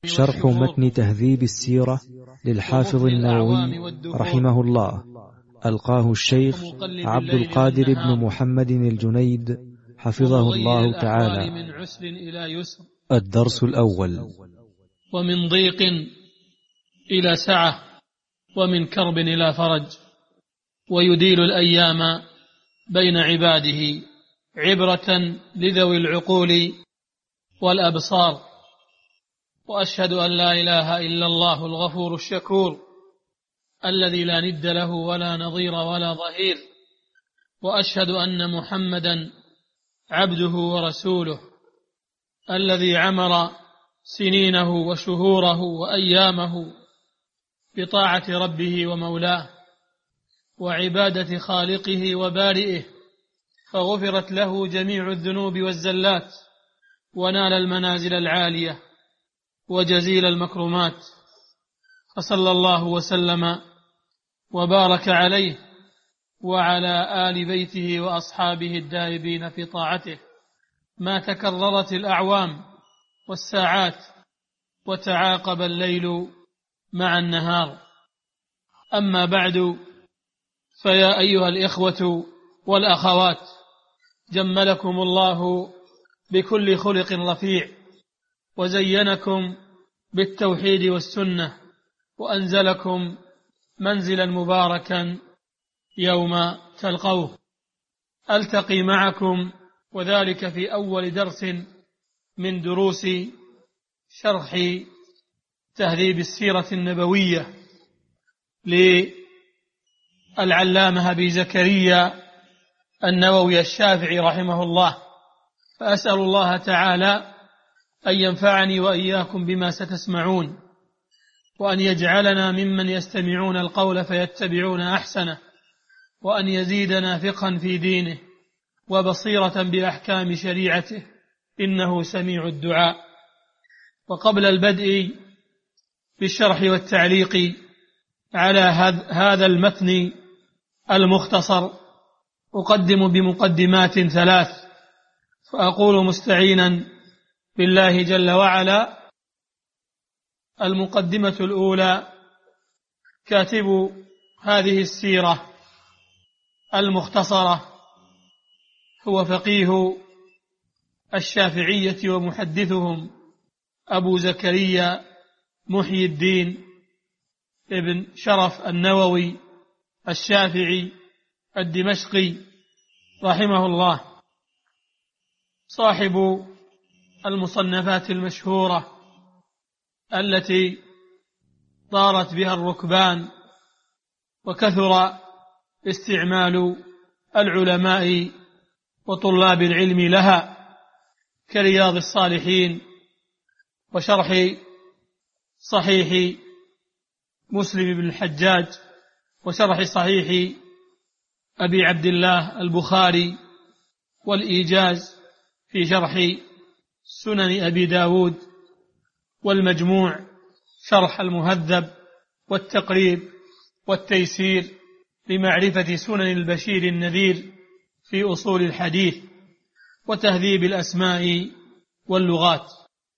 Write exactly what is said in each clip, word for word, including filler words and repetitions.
شرح متن تهذيب السيرة للحافظ النووي رحمه الله، ألقاه الشيخ عبد القادر بن محمد الجنيد حفظه الله تعالى. من عسر إلى يسر. الدرس الأول. ومن ضيق إلى سعة، ومن كرب إلى فرج، ويديل الأيام بين عباده، عبرة لذوي العقول والأبصار. وأشهد أن لا إله إلا الله الغفور الشكور، الذي لا ند له ولا نظير ولا ظهير. وأشهد أن محمدا عبده ورسوله، الذي عمر سنينه وشهوره وأيامه بطاعة ربه ومولاه وعبادة خالقه وبارئه، فغفرت له جميع الذنوب والزلات، ونال المنازل العالية وجزيل المكرمات. فصلى الله وسلم وبارك عليه وعلى آل بيته وأصحابه الدائبين في طاعته، ما تكررت الأعوام والساعات وتعاقب الليل مع النهار. أما بعد، فيا أيها الإخوة والأخوات، جملكم الله بكل خلق رفيع، وزينكم بالتوحيد والسنة، وأنزلكم منزلا مباركا يوم تلقوه. ألتقي معكم وذلك في أول درس من دروس شرح تهذيب السيرة النبوية للعلامة أبي زكريا النووي الشافعي رحمه الله. فأسأل الله تعالى أن ينفعني وإياكم بما ستسمعون، وأن يجعلنا ممن يستمعون القول فيتبعون أحسنه، وأن يزيدنا فقها في دينه وبصيرة بأحكام شريعته، إنه سميع الدعاء. وقبل البدء بالشرح والتعليق على هذا المتن المختصر، أقدم بمقدمات ثلاث. فأقول مستعينا بالله جل وعلا: المقدمة الأولى: كاتب هذه السيرة المختصرة هو فقيه الشافعية ومحدثهم أبو زكريا محي الدين ابن شرف النووي الشافعي الدمشقي رحمه الله، صاحب المصنفات المشهورة التي طارت بها الركبان وكثر استعمال العلماء وطلاب العلم لها، كرياض الصالحين، وشرح صحيح مسلم بن الحجاج، وشرح صحيح أبي عبد الله البخاري، والإيجاز في شرح سنن أبي داود، والمجموع شرح المهذب، والتقريب والتيسير لمعرفة سنن البشير النذير في أصول الحديث، وتهذيب الأسماء واللغات.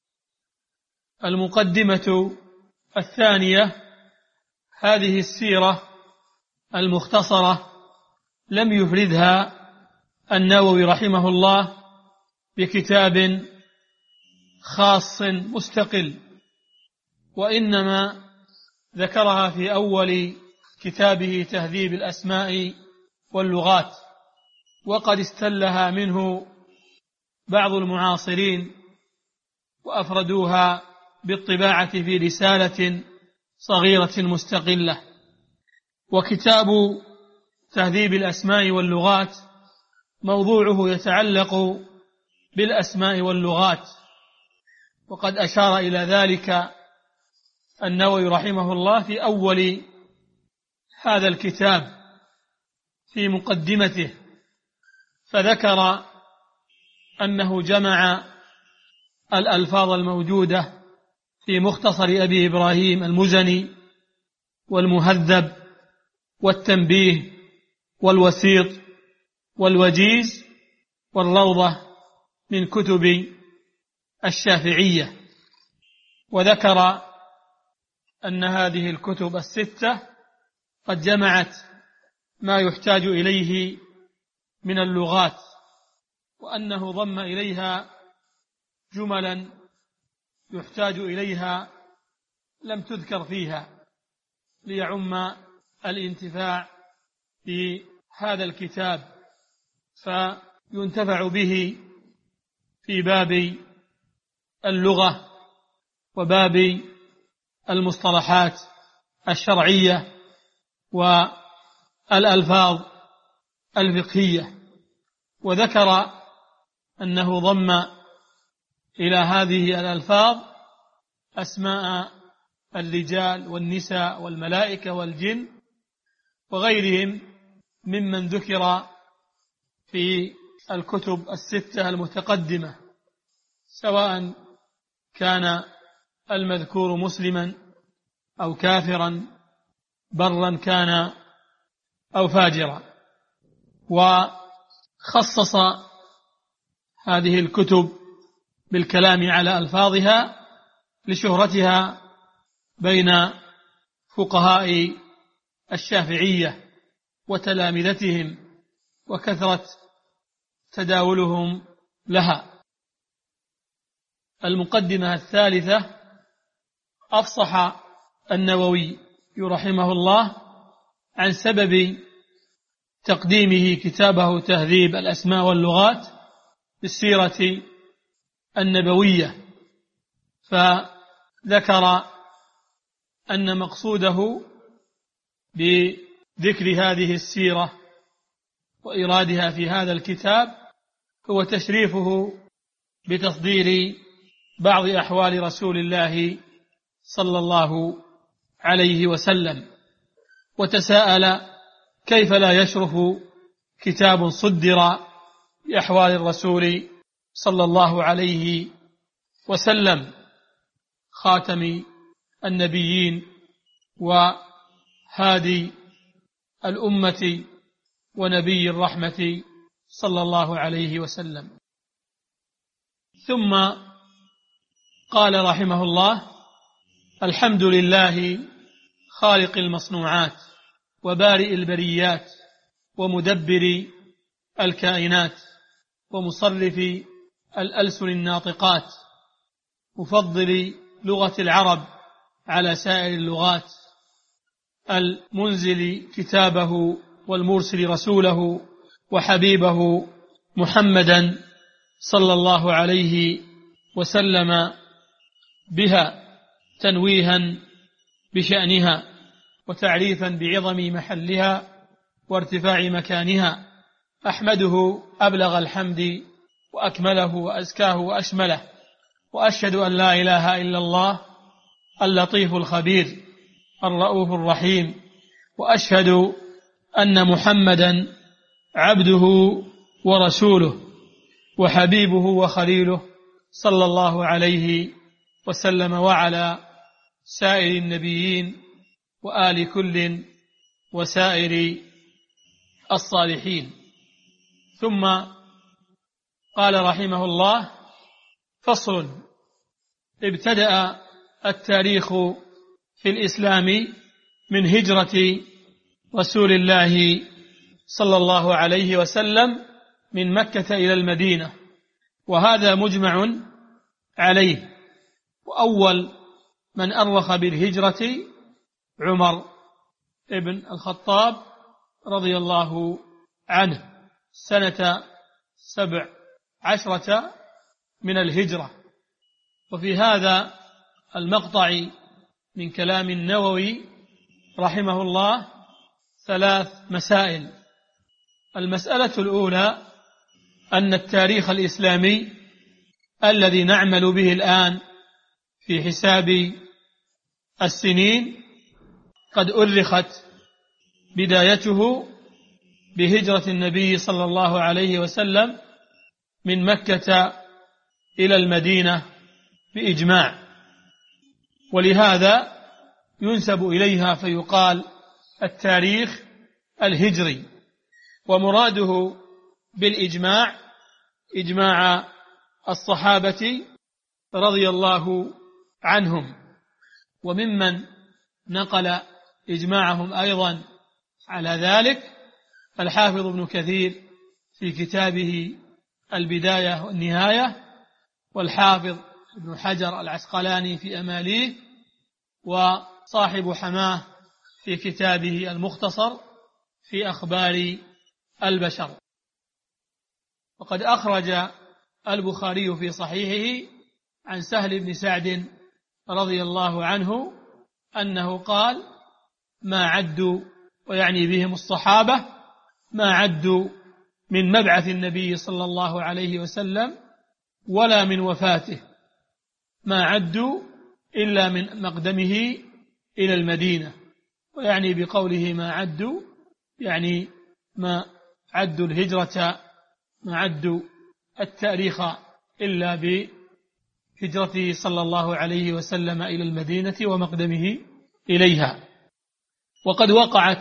المقدمة الثانية: هذه السيرة المختصرة لم يفردها النووي رحمه الله بكتاب خاص مستقل، وإنما ذكرها في أول كتابه تهذيب الأسماء واللغات، وقد استلها منه بعض المعاصرين وأفردوها بالطباعة في رسالة صغيرة مستقلة. وكتاب تهذيب الأسماء واللغات موضوعه يتعلق بالأسماء واللغات، وقد أشار إلى ذلك النووي رحمه الله في أول هذا الكتاب في مقدمته، فذكر أنه جمع الألفاظ الموجودة في مختصر أبي إبراهيم المزني، والمهذب، والتنبيه، والوسيط، والوجيز، والروضة من كتب الشافعية. وذكر أن هذه الكتب الستة قد جمعت ما يحتاج إليه من اللغات، وأنه ضم إليها جملا يحتاج إليها لم تذكر فيها، ليعم الانتفاع بهذا الكتاب فينتفع به في باب اللغة وباب المصطلحات الشرعية والألفاظ الفقهية. وذكر أنه ضم إلى هذه الألفاظ أسماء الرجال والنساء والملائكة والجن وغيرهم ممن ذكر في الكتب الستة المتقدمة، سواء كان المذكور مسلما أو كافرا، برا كان أو فاجرا. وخصص هذه الكتب بالكلام على ألفاظها لشهرتها بين فقهاء الشافعية وتلامذتهم وكثرة تداولهم لها. المقدمة الثالثة: أفصح النووي رحمه الله عن سبب تقديمه كتابه تهذيب الأسماء واللغات بالسيرة النبوية، فذكر أن مقصوده بذكر هذه السيرة وإرادها في هذا الكتاب هو تشريفه بتصدير بعض أحوال رسول الله صلى الله عليه وسلم، وتساءل كيف لا يشرف كتاب صدر بأحوال الرسول صلى الله عليه وسلم خاتم النبيين وهادي الأمة ونبي الرحمة صلى الله عليه وسلم. ثم قال رحمه الله: الحمد لله خالق المصنوعات وبارئ البريات ومدبر الكائنات ومصرف الألسن الناطقات، مفضل لغة العرب على سائر اللغات، المنزل كتابه والمرسل رسوله وحبيبه محمدا صلى الله عليه وسلم بها تنويها بشأنها وتعريفا بعظم محلها وارتفاع مكانها. أحمده أبلغ الحمد وأكمله وأزكاه وأشمله، وأشهد أن لا إله إلا الله اللطيف الخبير الرؤوف الرحيم، وأشهد أن محمدا عبده ورسوله وحبيبه وخليله صلى الله عليه وسلم وعلى سائر النبيين وآل كل وسائر الصالحين. ثم قال رحمه الله: فصل: ابتدأ التاريخ في الإسلام من هجرة رسول الله صلى الله عليه وسلم من مكة إلى المدينة، وهذا مجمع عليه. وأول من أرخ بالهجرة عمر ابن الخطاب رضي الله عنه سنة سبع عشرة من الهجرة. وفي هذا المقطع من كلام النووي رحمه الله ثلاث مسائل. المسألة الأولى أن التاريخ الإسلامي الذي نعمل به الآن في حساب السنين قد أرخت بدايته بهجرة النبي صلى الله عليه وسلم من مكة إلى المدينة بإجماع، ولهذا ينسب إليها فيقال التاريخ الهجري. ومراده بالإجماع إجماع الصحابة رضي الله عنهم. وممن نقل إجماعهم أيضا على ذلك الحافظ ابن كثير في كتابه البداية والنهاية، والحافظ ابن حجر العسقلاني في أماليه، وصاحب حماه في كتابه المختصر في أخبار البشر. وقد أخرج البخاري في صحيحه عن سهل بن سعد رضي الله عنه أنه قال: ما عدوا، ويعني بهم الصحابة، ما عدوا من مبعث النبي صلى الله عليه وسلم ولا من وفاته، ما عدوا إلا من مقدمه إلى المدينة. ويعني بقوله ما عدوا يعني ما عدوا الهجرة، ما عدوا التاريخ إلا بهجرته صلى الله عليه وسلم إلى المدينة ومقدمه إليها. وقد وقعت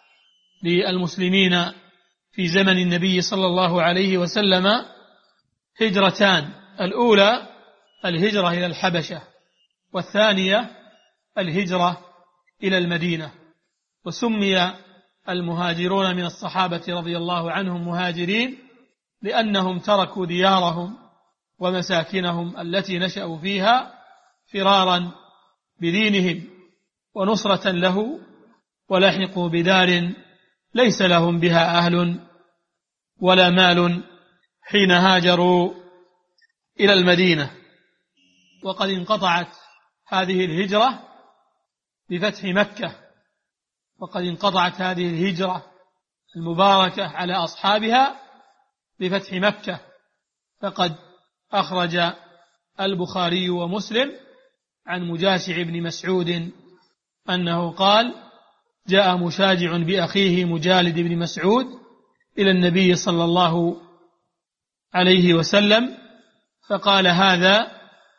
للمسلمين في زمن النبي صلى الله عليه وسلم هجرتان: الأولى الهجرة إلى الحبشة، والثانية الهجرة إلى المدينة. وسمي المهاجرون من الصحابة رضي الله عنهم مهاجرين لأنهم تركوا ديارهم ومساكنهم التي نشأوا فيها فرارا بدينهم ونصرة له، ولحقوا بدار ليس لهم بها أهل ولا مال حين هاجروا إلى المدينة. وقد انقطعت هذه الهجرة بفتح مكة، وقد انقطعت هذه الهجرة المباركة على أصحابها بفتح مكة. فقد أخرج البخاري ومسلم عن مجاشع بن مسعود أنه قال: جاء مشاجع بأخيه مجالد بن مسعود إلى النبي صلى الله عليه وسلم فقال: هذا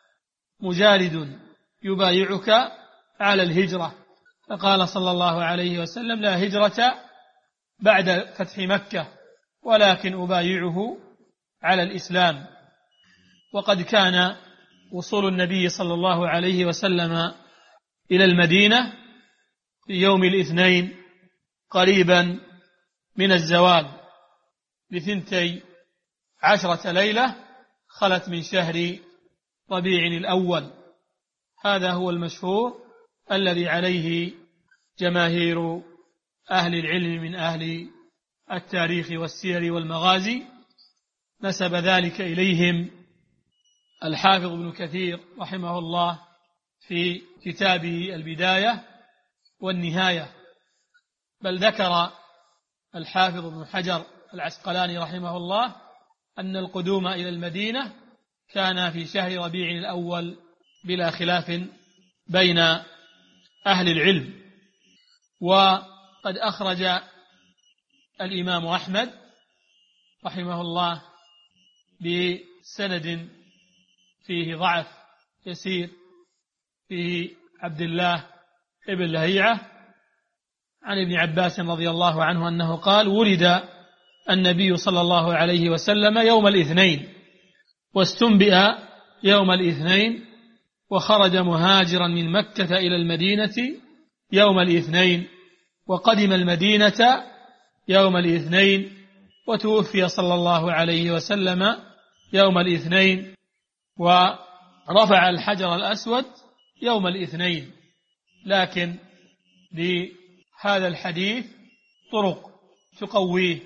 مجالد يبايعك على الهجرة. فقال صلى الله عليه وسلم: لا هجرة بعد فتح مكة، ولكن أبايعه على الإسلام. وقد كان وصول النبي صلى الله عليه وسلم إلى المدينة في يوم الاثنين قريبا من الزوال بثنتي عشرة ليلة خلت من شهر ربيع الأول. هذا هو المشهور الذي عليه جماهير أهل العلم من أهل التاريخ والسير والمغازي. نسب ذلك إليهم الحافظ ابن كثير رحمه الله في كتابه البداية والنهاية، بل ذكر الحافظ ابن حجر العسقلاني رحمه الله أن القدوم إلى المدينة كان في شهر ربيع الأول بلا خلاف بين أهل العلم. وقد أخرج الإمام أحمد رحمه الله بسند فيه ضعف يسير فيه عبد الله ابن لهيعة عن ابن عباس رضي الله عنه أنه قال: ولد النبي صلى الله عليه وسلم يوم الاثنين، واستنبئ يوم الاثنين، وخرج مهاجرا من مكة إلى المدينة يوم الاثنين، وقدم المدينة يوم الاثنين، وتوفي صلى الله عليه وسلم يوم الاثنين، ورفع الحجر الأسود يوم الاثنين. لكن لهذا الحديث طرق تقويه،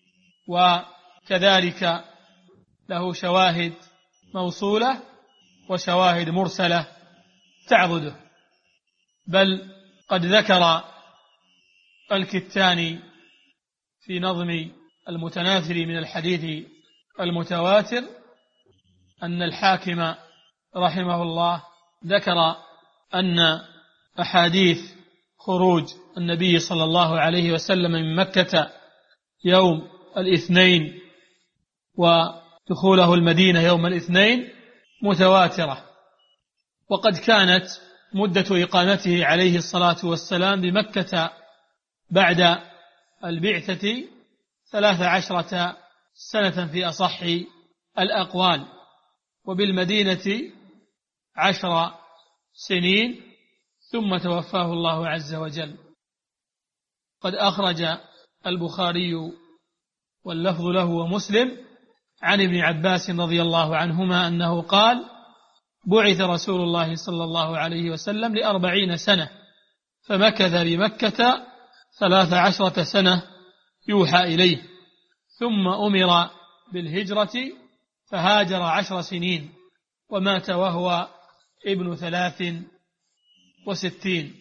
وكذلك له شواهد موصولة وشواهد مرسلة تعضده. بل قد ذكر الكتاني في نظم المتناثر من الحديث المتواتر أن الحاكم رحمه الله ذكر أن أحاديث خروج النبي صلى الله عليه وسلم من مكة يوم الاثنين ودخوله المدينة يوم الاثنين متواترة. وقد كانت مدة إقامته عليه الصلاة والسلام بمكة بعد البعثة ثلاث عشرة سنة في أصح الأقوال، وبالمدينة عشر سنين ثم توفاه الله عز وجل. قد أخرج البخاري واللفظ له ومسلم عن ابن عباس رضي الله عنهما أنه قال: بعث رسول الله صلى الله عليه وسلم لأربعين سنة فمكث بمكة ثلاث عشرة سنة يوحى إليه، ثم أمر بالهجرة فهاجر عشر سنين ومات وهو ابن ثلاث وستين.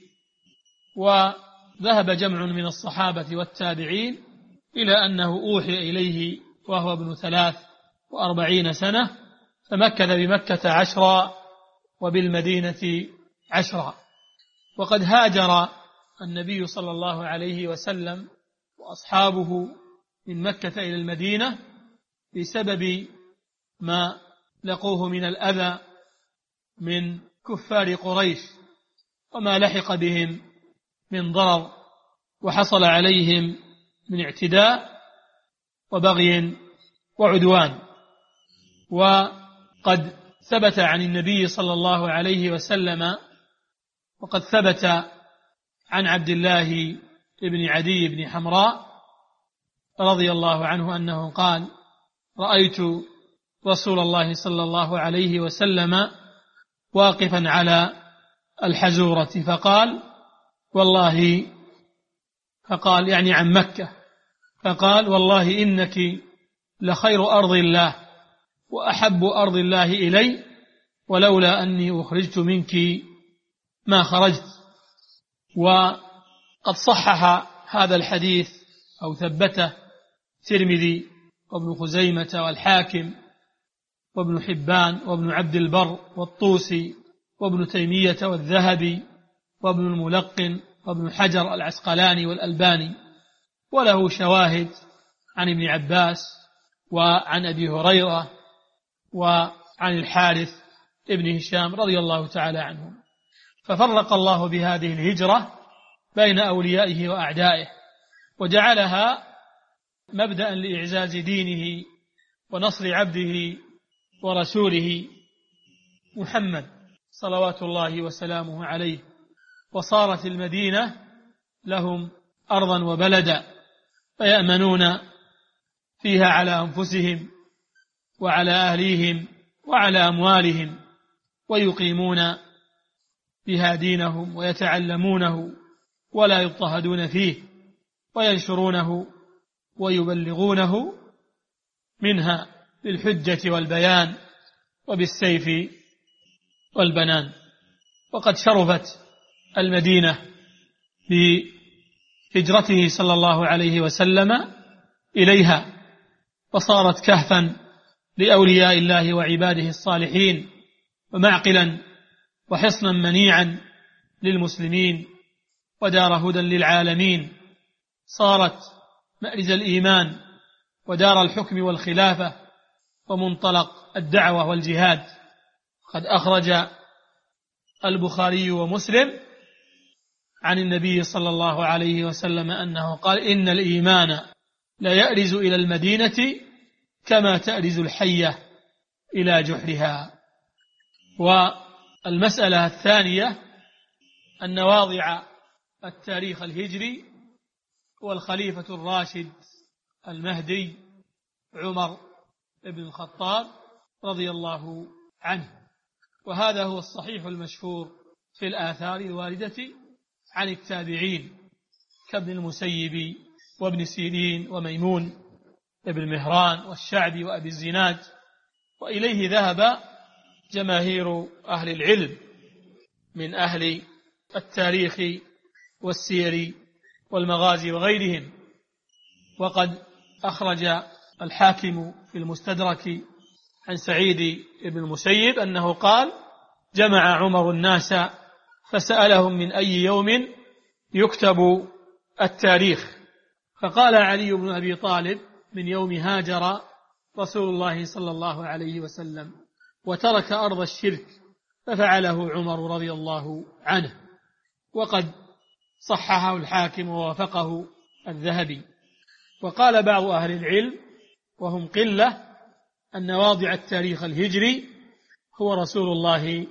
وذهب جمع من الصحابة والتابعين إلى أنه أوحي إليه وهو ابن ثلاث وأربعين سنة فمكث بمكة عشرا وبالمدينة عشرا. وقد هاجر النبي صلى الله عليه وسلم وأصحابه من مكة إلى المدينة بسبب ما لقوه من الأذى من كفار قريش وما لحق بهم من ضرر وحصل عليهم من اعتداء وبغي وعدوان. وقد ثبت عن النبي صلى الله عليه وسلم وقد ثبت عن عبد الله بن عدي بن حمراء رضي الله عنه أنه قال: رأيت رسول الله صلى الله عليه وسلم واقفا على الحزورة فقال والله فقال يعني عن مكة فقال: والله إنك لخير أرض الله وأحب أرض الله إلي، ولولا أني أخرجت منك ما خرجت. وقد صحح هذا الحديث أو ثبته الترمذي وابن خزيمة والحاكم وابن حبان وابن عبد البر والطوسي وابن تيمية والذهبي وابن الملقن وابن حجر العسقلاني والألباني، وله شواهد عن ابن عباس وعن أبي هريرة وعن الحارث ابن هشام رضي الله تعالى عنهم. ففرق الله بهذه الهجرة بين أوليائه وأعدائه وجعلها مبدأ لإعزاز دينه ونصر عبده ورسوله محمد صلوات الله وسلامه عليه. وصارت المدينة لهم أرضا وبلدا فيأمنون فيها على أنفسهم وعلى أهليهم وعلى أموالهم، ويقيمون بها دينهم ويتعلمونه ولا يضطهدون فيه، وينشرونه ويبلغونه منها بالحجة والبيان وبالسيف والبنان. وقد شرفت المدينة بهجرته صلى الله عليه وسلم إليها، وصارت كهفا لأولياء الله وعباده الصالحين، ومعقلا وحصنا منيعا للمسلمين، ودار هدى للعالمين. صارت مأرز الإيمان ودار الحكم والخلافة ومنطلق الدعوة والجهاد. قد أخرج البخاري ومسلم عن النبي صلى الله عليه وسلم أنه قال: إن الإيمان لا يأرز إلى المدينة كما تأرز الحية إلى جحرها. والمسألة الثانية أن واضع التاريخ الهجري هو الخليفة الراشد المهدي عمر بن الخطاب رضي الله عنه. وهذا هو الصحيح المشهور في الآثار الواردة عن التابعين كابن المسيب وابن سيرين وميمون ابن مهران والشعبي وأبي الزناد، وإليه ذهب جماهير أهل العلم من أهل التاريخ والسير والمغازي وغيرهم. وقد أخرج الحاكم في المستدرك عن سعيد بن المسيب أنه قال: جمع عمر الناس فسألهم من أي يوم يكتب التاريخ، فقال علي بن أبي طالب: من يوم هاجر رسول الله صلى الله عليه وسلم وترك أرض الشرك، ففعله عمر رضي الله عنه. وقد صححه الحاكم ووافقه الذهبي. وقال بعض أهل العلم وهم قلة أن واضع التاريخ الهجري هو رسول الله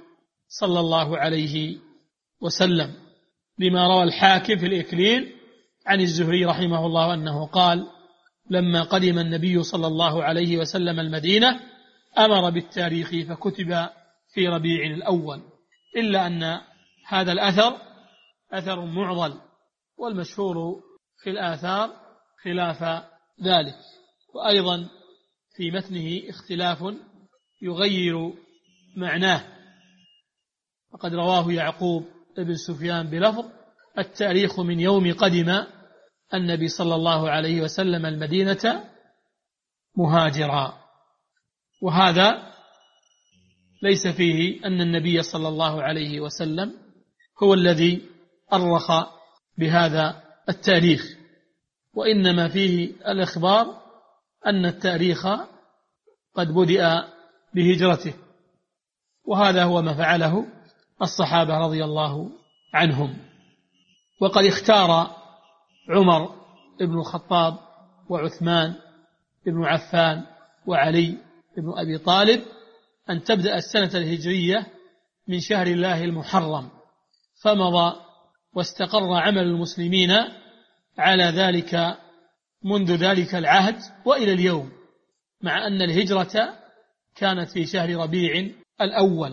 صلى الله عليه وسلم، لما روى الحاكم في الإكليل عن الزهري رحمه الله أنه قال: لما قدم النبي صلى الله عليه وسلم المدينة أمر بالتاريخ فكتب في ربيع الأول، إلا أن هذا الأثر أثر معضل، والمشهور في الآثار خلاف ذلك. وأيضا في متنه اختلاف يغير معناه، وقد رواه يعقوب بن سفيان بلفظ: التاريخ من يوم قدم النبي صلى الله عليه وسلم المدينة مهاجرا. وهذا ليس فيه أن النبي صلى الله عليه وسلم هو الذي أرخ بهذا التاريخ، وإنما فيه الإخبار أن التاريخ قد بدأ بهجرته، وهذا هو ما فعله الصحابة رضي الله عنهم. وقد اختار عمر بن الخطاب وعثمان بن عفان وعلي بن أبي طالب أن تبدأ السنة الهجرية من شهر الله المحرم، فمضى واستقر عمل المسلمين على ذلك منذ ذلك العهد وإلى اليوم، مع أن الهجرة كانت في شهر ربيع الأول.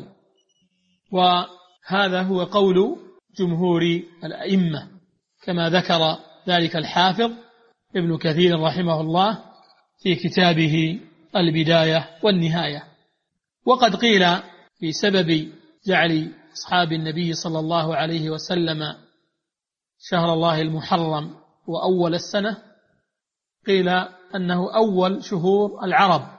وهذا هو قول جمهور الأئمة كما ذكر ذلك الحافظ ابن كثير رحمه الله في كتابه البداية والنهاية. وقد قيل في سبب جعل أصحاب النبي صلى الله عليه وسلم شهر الله المحرم وأول السنة، قيل أنه أول شهور العرب،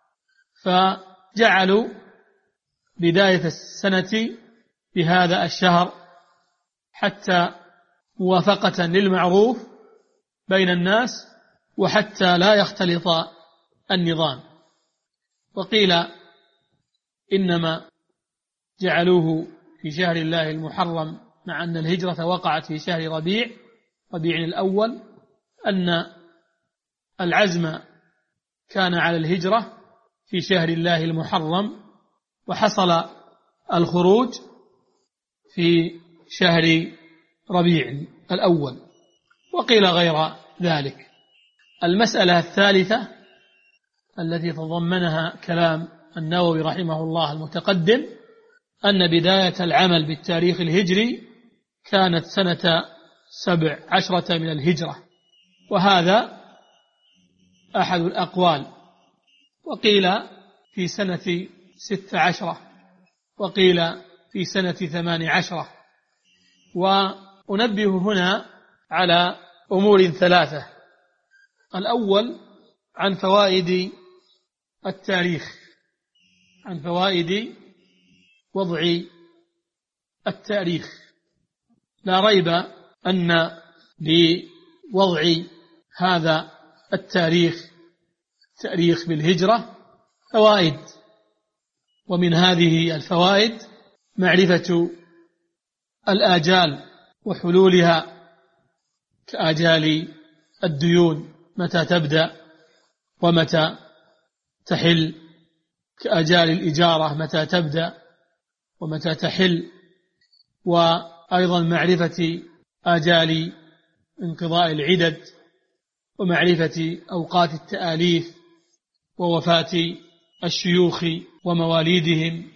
فجعلوا بداية السنة بهذا الشهر حتى موافقة للمعروف بين الناس وحتى لا يختلط النظام. وقيل إنما جعلوه في شهر الله المحرم مع أن الهجرة وقعت في شهر ربيع ربيع الأول، أن العزم كان على الهجرة في شهر الله المحرم، وحصل الخروج في شهر ربيع الأول. وقيل غير ذلك. المسألة الثالثة التي تضمنها كلام النووي رحمه الله المتقدم أن بداية العمل بالتاريخ الهجري كانت سنة سبع عشرة من الهجرة، وهذا أحد الأقوال. وقيل في سنة ست عشرة، وقيل في سنة ثمان عشرة. وأنبه هنا على أمور ثلاثة: الأول عن فوائد التاريخ، عن فوائد وضع التاريخ. لا ريب أن لوضع هذا التاريخ تاريخ بالهجرة فوائد، ومن هذه الفوائد معرفة الآجال وحلولها، كآجال الديون متى تبدأ ومتى تحل، كآجال الإجارة متى تبدأ ومتى تحل، وأيضا معرفة آجال انقضاء العدد، ومعرفة أوقات التآليف ووفاة الشيوخ ومواليدهم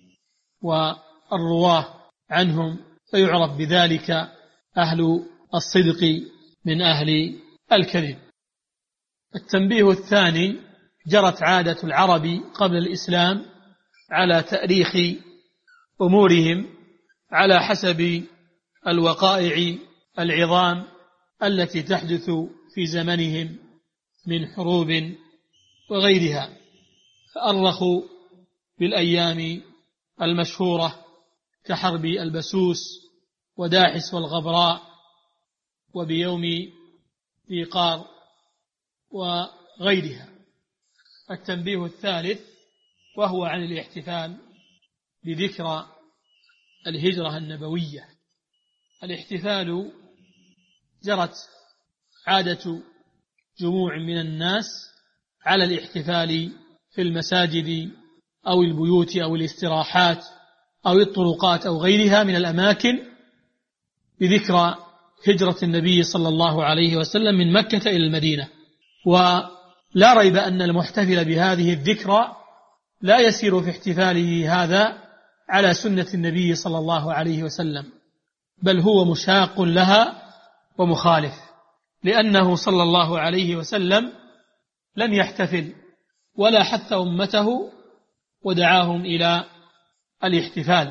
والرواه عنهم، فيعرف بذلك أهل الصدق من أهل الكذب. التنبيه الثاني: جرت عادة العرب قبل الإسلام على تأريخ أمورهم على حسب الوقائع العظام التي تحدث في زمنهم من حروب وغيرها، فأرخوا بالأيام المشهورة كحرب البسوس وداحس والغبراء وبيوم ذي قار وغيرها. التنبيه الثالث وهو عن الاحتفال بذكرى الهجرة النبوية. الاحتفال جرت عادة جموع من الناس على الاحتفال في المساجد أو البيوت أو الاستراحات أو الطرقات أو غيرها من الأماكن بذكرى هجرة النبي صلى الله عليه وسلم من مكة إلى المدينة. ولا ريب أن المحتفل بهذه الذكرى لا يسير في احتفاله هذا على سنة النبي صلى الله عليه وسلم، بل هو مشاق لها ومخالف، لأنه صلى الله عليه وسلم لم يحتفل ولا حث أمته ودعاهم إلى الاحتفال.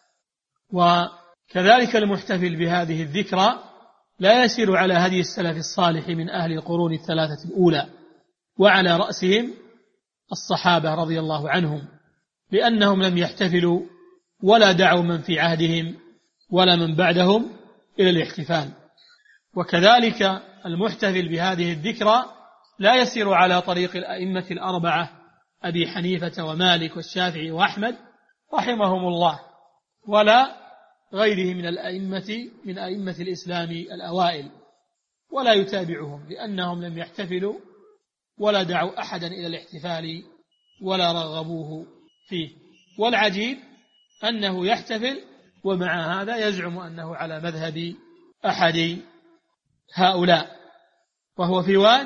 وكذلك المحتفل بهذه الذكرى لا يسير على هدي السلف الصالح من أهل القرون الثلاثة الأولى، وعلى رأسهم الصحابة رضي الله عنهم، لأنهم لم يحتفلوا ولا دعوا من في عهدهم ولا من بعدهم إلى الاحتفال. وكذلك المحتفل بهذه الذكرى لا يسير على طريق الأئمة الأربعة أبي حنيفة ومالك والشافعي وأحمد رحمهم الله، ولا غيره من الأئمة من أئمة الإسلام الأوائل، ولا يتابعهم، لأنهم لم يحتفلوا ولا دعوا أحدا إلى الاحتفال ولا رغبوه فيه. والعجيب أنه يحتفل ومع هذا يزعم أنه على مذهب أحد هؤلاء، وهو في واد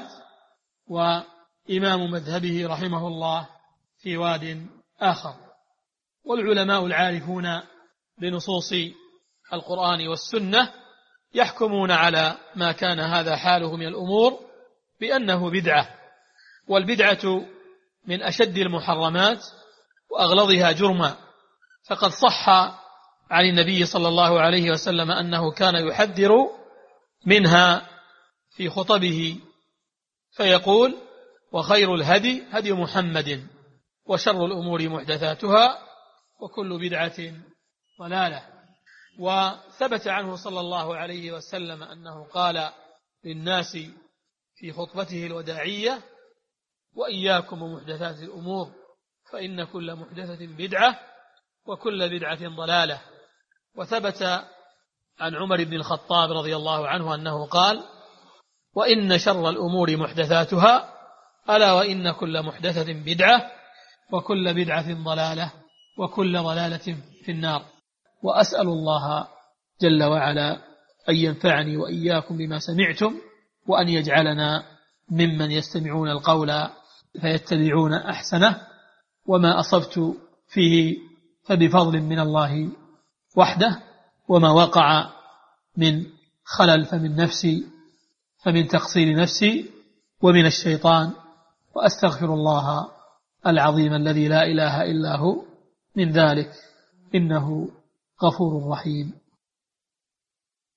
وإمام مذهبه رحمه الله في واد آخر. والعلماء العارفون بنصوص القرآن والسنة يحكمون على ما كان هذا حاله من الأمور بأنه بدعة، والبدعة من أشد المحرمات وأغلظها جرما. فقد صح عن النبي صلى الله عليه وسلم أنه كان يحذر منها في خطبه فيقول: وخير الهدي هدي محمد وشر الأمور محدثاتها وكل بدعة ضلالة. وثبت عنه صلى الله عليه وسلم أنه قال للناس في خطبته الوداعية: وإياكم ومحدثات الأمور فإن كل محدثة بدعة وكل بدعة ضلالة. وثبت عن عمر بن الخطاب رضي الله عنه أنه قال: وإن شر الأمور محدثاتها ألا وإن كل محدثة بدعة وكل بدعة ضلالة وكل ضلالة في النار. وأسأل الله جل وعلا أن ينفعني وإياكم بما سمعتم، وأن يجعلنا ممن يستمعون القول فيتبعون أحسنه. وما أصبت فيه فبفضل من الله وحده، وما وقع من خلل فمن نفسي فمن تقصير نفسي ومن الشيطان، وأستغفر الله العظيم الذي لا إله إلا هو من ذلك، إنه غفور رحيم.